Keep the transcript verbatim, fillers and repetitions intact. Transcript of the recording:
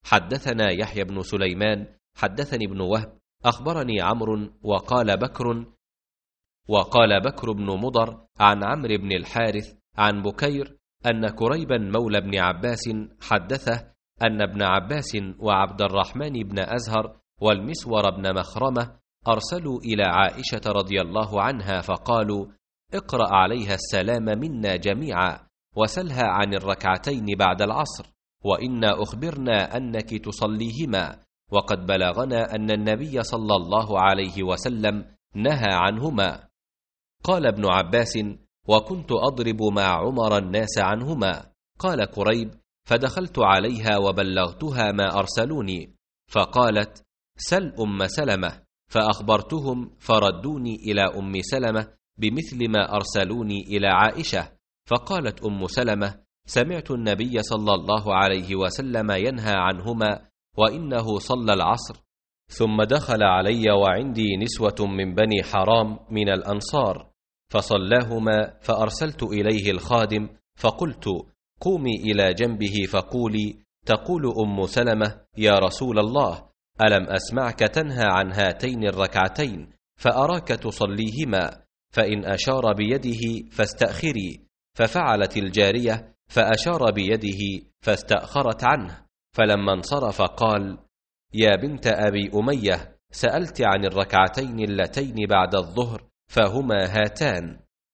حدثنا يحيى بن سليمان حدثني ابن وهب أخبرني عمرو وقال بكر وقال بكر بن مضر عن عمرو بن الحارث عن بكير أن كريبا مولى ابن عباس حدثه أن ابن عباس وعبد الرحمن بن أزهر والمسور بن مخرمة أرسلوا إلى عائشة رضي الله عنها فقالوا: اقرأ عليها السلام منا جميعا وسلها عن الركعتين بعد العصر، وإنا أخبرنا أنك تصليهما، وقد بلغنا أن النبي صلى الله عليه وسلم نهى عنهما. قال ابن عباس: وكنت أضرب مع عمر الناس عنهما. قال كريب: فدخلت عليها وبلغتها ما أرسلوني، فقالت: سل أم سلمة، فأخبرتهم فردوني إلى أم سلمة بمثل ما أرسلوني إلى عائشة. فقالت أم سلمة: سمعت النبي صلى الله عليه وسلم ينهى عنهما، وإنه صلى العصر ثم دخل علي وعندي نسوة من بني حرام من الأنصار فصلاهما، فأرسلت إليه الخادم فقلت: قومي إلى جنبه فقولي: تقول أم سلمة: يا رسول الله، ألم أسمعك تنهى عن هاتين الركعتين فأراك تصليهما، فإن أشار بيده فاستأخري. ففعلت الجارية فأشار بيده فاستأخرت عنه، فلما انصرف قال: يا بنت أبي أمية، سألت عن الركعتين اللتين بعد الظهر فهما هاتان.